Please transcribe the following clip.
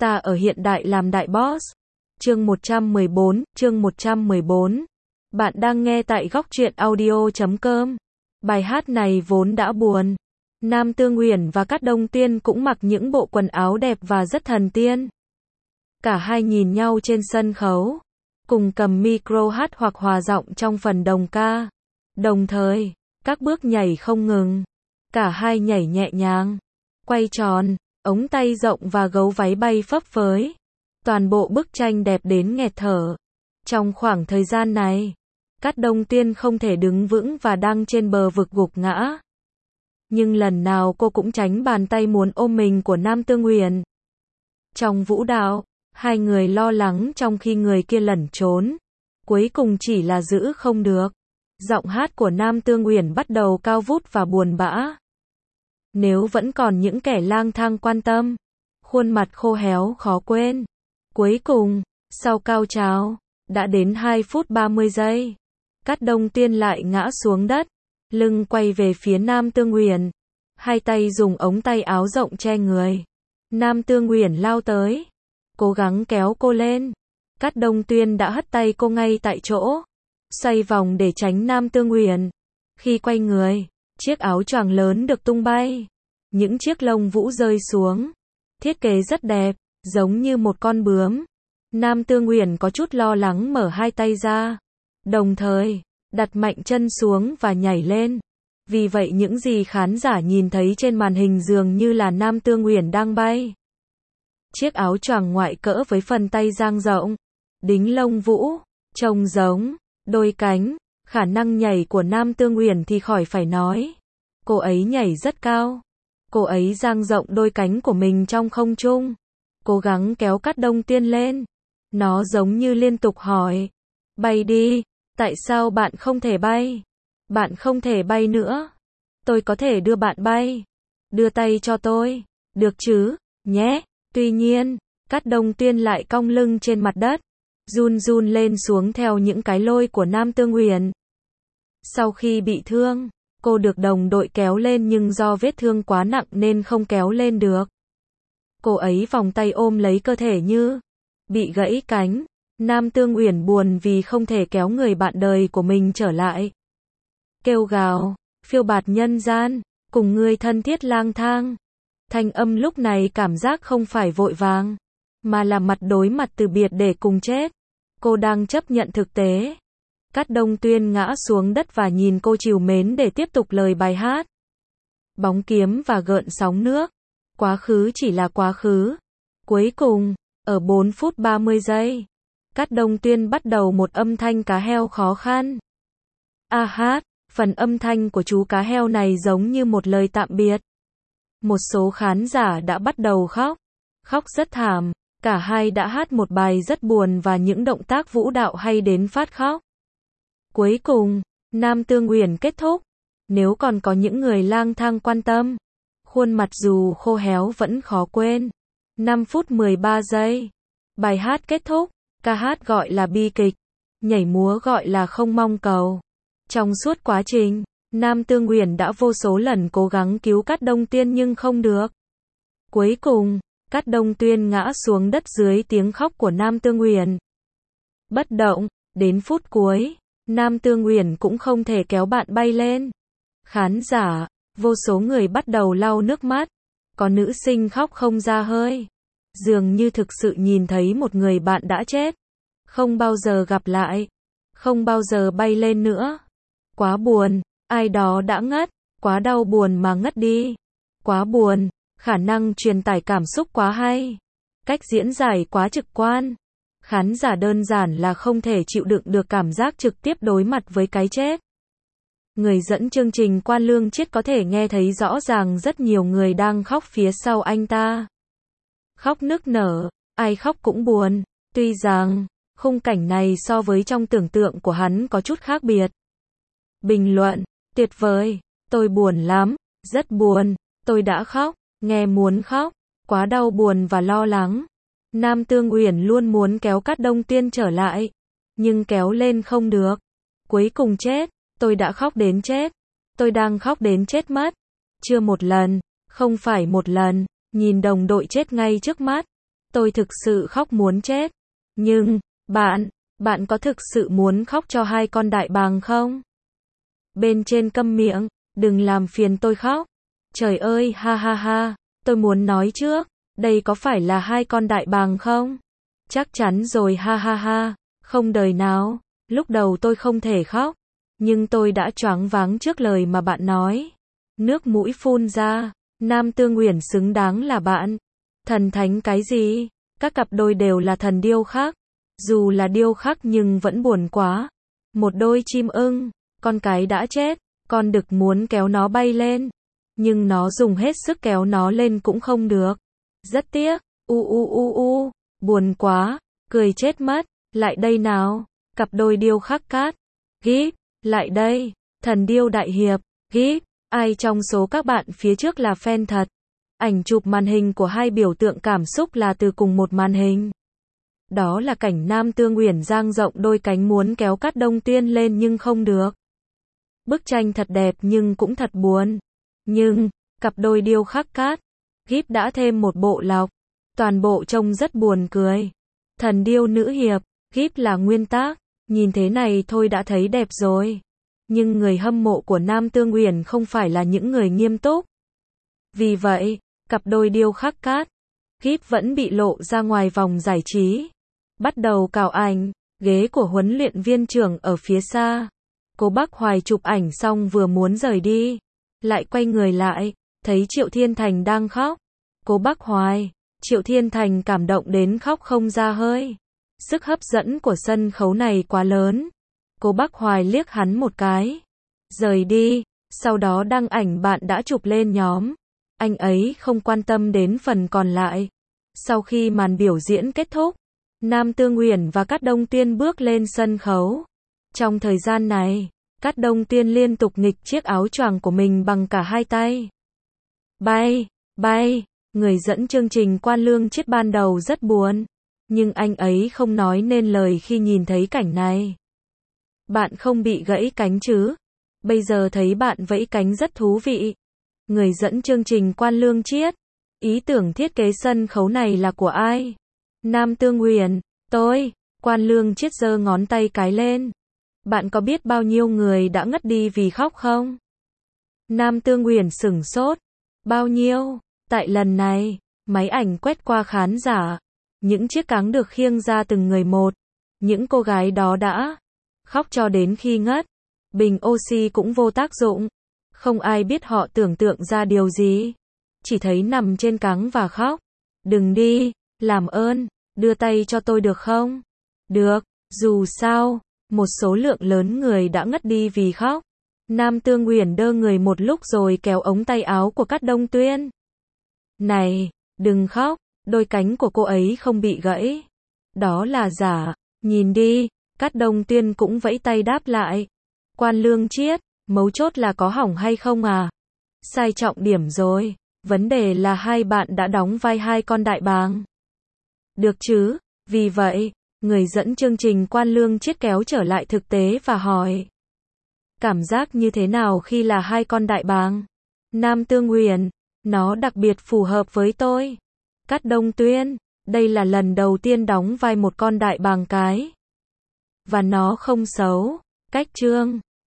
Ta ở hiện đại làm đại boss. Chương 114. Bạn đang nghe tại góc truyện audio.com. Bài hát này vốn đã buồn. Nam Tương Uyển và Cát Đông Tiên cũng mặc những bộ quần áo đẹp và rất thần tiên. Cả hai nhìn nhau trên sân khấu, cùng cầm micro hát hoặc hòa giọng trong phần đồng ca. Đồng thời, các bước nhảy không ngừng. Cả hai nhảy nhẹ nhàng, quay tròn, ống tay rộng và gấu váy bay phấp phới. Toàn bộ bức tranh đẹp đến nghẹt thở. Trong khoảng thời gian này, Cát Đông Tiên không thể đứng vững và đang trên bờ vực gục ngã. Nhưng lần nào cô cũng tránh bàn tay muốn ôm mình của Nam Tương Uyển. Trong vũ đạo, hai người lo lắng trong khi người kia lẩn trốn. Cuối cùng chỉ là giữ không được. Giọng hát của Nam Tương Uyển bắt đầu cao vút và buồn bã. Nếu vẫn còn những kẻ lang thang quan tâm, khuôn mặt khô héo khó quên. Cuối cùng, sau cao trào, đã đến 2 phút 30 giây. Cát Đông Tiên lại ngã xuống đất, lưng quay về phía Nam Tương Uyển, hai tay dùng ống tay áo rộng che người. Nam Tương Uyển lao tới, cố gắng kéo cô lên. Cát Đông Tiên đã hất tay cô ngay tại chỗ, xoay vòng để tránh Nam Tương Uyển. Khi quay người, chiếc áo choàng lớn được tung bay, những chiếc lông vũ rơi xuống. Thiết kế rất đẹp, giống như một con bướm. Nam Tương Uyển có chút lo lắng mở hai tay ra, đồng thời đặt mạnh chân xuống và nhảy lên. Vì vậy những gì khán giả nhìn thấy trên màn hình dường như là Nam Tương Uyển đang bay. Chiếc áo choàng ngoại cỡ với phần tay dang rộng, đính lông vũ, trông giống đôi cánh. Khả năng nhảy của Nam Tương Uyển thì khỏi phải nói. Cô ấy nhảy rất cao. Cô ấy dang rộng đôi cánh của mình trong không trung, cố gắng kéo Cát Đông Tiên lên. Nó giống như liên tục hỏi, bay đi, tại sao bạn không thể bay? Bạn không thể bay nữa. Tôi có thể đưa bạn bay. Đưa tay cho tôi, được chứ, nhé. Tuy nhiên, Cát Đông Tiên lại cong lưng trên mặt đất, run run lên xuống theo những cái lôi của Nam Tương Uyển. Sau khi bị thương, cô được đồng đội kéo lên nhưng do vết thương quá nặng nên không kéo lên được. Cô ấy vòng tay ôm lấy cơ thể như bị gãy cánh. Nam Tương Uyển buồn vì không thể kéo người bạn đời của mình trở lại. Kêu gào, phiêu bạt nhân gian, cùng người thân thiết lang thang. Thanh âm lúc này cảm giác không phải vội vàng, mà là mặt đối mặt từ biệt để cùng chết. Cô đang chấp nhận thực tế. Cát Đông Tiên ngã xuống đất và nhìn cô trìu mến để tiếp tục lời bài hát. Bóng kiếm và gợn sóng nước. Quá khứ chỉ là quá khứ. Cuối cùng, ở 4 phút 30 giây, Cát Đông Tiên bắt đầu một âm thanh cá heo khó khăn. A hát, phần âm thanh của chú cá heo này giống như một lời tạm biệt. Một số khán giả đã bắt đầu khóc. Khóc rất thảm. Cả hai đã hát một bài rất buồn và những động tác vũ đạo hay đến phát khóc. Cuối cùng, Nam Tương Uyển kết thúc. Nếu còn có những người lang thang quan tâm, khuôn mặt dù khô héo vẫn khó quên. 5 phút 13 giây. Bài hát kết thúc. Ca hát gọi là bi kịch, nhảy múa gọi là không mong cầu. Trong suốt quá trình, Nam Tương Uyển đã vô số lần cố gắng cứu Cát Đông Tiên nhưng không được. Cuối cùng, Cát Đông Tiên ngã xuống đất dưới tiếng khóc của Nam Tương Uyển. Bất động, đến phút cuối, Nam Tương Uyển cũng không thể kéo bạn bay lên. Khán giả, vô số người bắt đầu lau nước mắt. Có nữ sinh khóc không ra hơi. Dường như thực sự nhìn thấy một người bạn đã chết. Không bao giờ gặp lại. Không bao giờ bay lên nữa. Quá buồn, ai đó đã ngất. Quá đau buồn mà ngất đi. Quá buồn, khả năng truyền tải cảm xúc quá hay. Cách diễn giải quá trực quan. Khán giả đơn giản là không thể chịu đựng được cảm giác trực tiếp đối mặt với cái chết. Người dẫn chương trình Quan Lương Chiết có thể nghe thấy rõ ràng rất nhiều người đang khóc phía sau anh ta. Khóc nức nở, ai khóc cũng buồn. Tuy rằng, khung cảnh này so với trong tưởng tượng của hắn có chút khác biệt. Bình luận, tuyệt vời, tôi buồn lắm, rất buồn, tôi đã khóc, nghe muốn khóc, quá đau buồn và lo lắng. Nam Tương Uyển luôn muốn kéo Cát Đông Tiên trở lại, nhưng kéo lên không được. Cuối cùng chết, tôi đã khóc đến chết. Tôi đang khóc đến chết mất. Chưa một lần, không phải một lần, nhìn đồng đội chết ngay trước mắt. Tôi thực sự khóc muốn chết. Nhưng, bạn có thực sự muốn khóc cho hai con đại bàng không? Bên trên câm miệng, đừng làm phiền tôi khóc. Trời ơi, ha ha ha, tôi muốn nói trước, đây có phải là hai con đại bàng không? Chắc chắn rồi, ha ha ha, không đời nào. Lúc đầu tôi không thể khóc, nhưng tôi đã choáng váng trước lời mà bạn nói. Nước mũi phun ra, Nam Tương Uyển xứng đáng là bạn. Thần thánh cái gì? Các cặp đôi đều là thần điêu khắc. Dù là điêu khắc nhưng vẫn buồn quá. Một đôi chim ưng, con cái đã chết, con đực muốn kéo nó bay lên. Nhưng nó dùng hết sức kéo nó lên cũng không được. Rất tiếc, buồn quá, cười chết mất. Lại đây nào, cặp đôi điêu khắc cát. Gíp, lại đây, thần điêu đại hiệp, gíp, ai trong số các bạn phía trước là fan thật? Ảnh chụp màn hình của hai biểu tượng cảm xúc là từ cùng một màn hình. Đó là cảnh Nam Tương Uyển dang rộng đôi cánh muốn kéo Cát Đông Tuyên lên nhưng không được. Bức tranh thật đẹp nhưng cũng thật buồn. Nhưng, cặp đôi điêu khắc cát, gíp đã thêm một bộ lọc. Toàn bộ trông rất buồn cười. Thần điêu nữ hiệp, gíp là nguyên tác. Nhìn thế này thôi đã thấy đẹp rồi. Nhưng người hâm mộ của Nam Tương Uyển không phải là những người nghiêm túc. Vì vậy, cặp đôi điêu khắc cát, gíp vẫn bị lộ ra ngoài vòng giải trí. Bắt đầu cào ảnh, ghế của huấn luyện viên trưởng ở phía xa. Cố Bắc Hoài chụp ảnh xong vừa muốn rời đi. Lại quay người lại, thấy Triệu Thiên Thành đang khóc. Cố Bắc Hoài, Triệu Thiên Thành cảm động đến khóc không ra hơi. Sức hấp dẫn của sân khấu này quá lớn. Cố Bắc Hoài liếc hắn một cái. Rời đi, sau đó đăng ảnh bạn đã chụp lên nhóm. Anh ấy không quan tâm đến phần còn lại. Sau khi màn biểu diễn kết thúc, Nam Tương Uyển và Cát Đông Tuyên bước lên sân khấu. Trong thời gian này, Cát Đông Tuyên liên tục nghịch chiếc áo choàng của mình bằng cả hai tay. Bay, bay, người dẫn chương trình Quan Lương Chiết ban đầu rất buồn. Nhưng anh ấy không nói nên lời khi nhìn thấy cảnh này. Bạn không bị gãy cánh chứ? Bây giờ thấy bạn vẫy cánh rất thú vị. Người dẫn chương trình Quan Lương Chiết. Ý tưởng thiết kế sân khấu này là của ai? Nam Tương Uyển, tôi. Quan Lương Chiết giơ ngón tay cái lên. Bạn có biết bao nhiêu người đã ngất đi vì khóc không? Nam Tương Uyển sửng sốt. Bao nhiêu? Tại lần này, máy ảnh quét qua khán giả. Những chiếc cáng được khiêng ra từng người một. Những cô gái đó đã khóc cho đến khi ngất. Bình oxy cũng vô tác dụng. Không ai biết họ tưởng tượng ra điều gì. Chỉ thấy nằm trên cáng và khóc. Đừng đi, làm ơn, đưa tay cho tôi được không? Được, dù sao, một số lượng lớn người đã ngất đi vì khóc. Nam Tương Uyển đơ người một lúc rồi kéo ống tay áo của Cát Đông Tuyên. Này, đừng khóc, đôi cánh của cô ấy không bị gãy. Đó là giả, nhìn đi, Cát Đông Tuyên cũng vẫy tay đáp lại. Quan Lương Chiết, mấu chốt là có hỏng hay không à? Sai trọng điểm rồi, vấn đề là hai bạn đã đóng vai hai con đại bàng. Được chứ, vì vậy, người dẫn chương trình Quan Lương Chiết kéo trở lại thực tế và hỏi. Cảm giác như thế nào khi là hai con đại bàng? Nam Tương Uyển, nó đặc biệt phù hợp với tôi. Cát Đông Tuyên, đây là lần đầu tiên đóng vai một con đại bàng cái. Và nó không xấu. Cách chương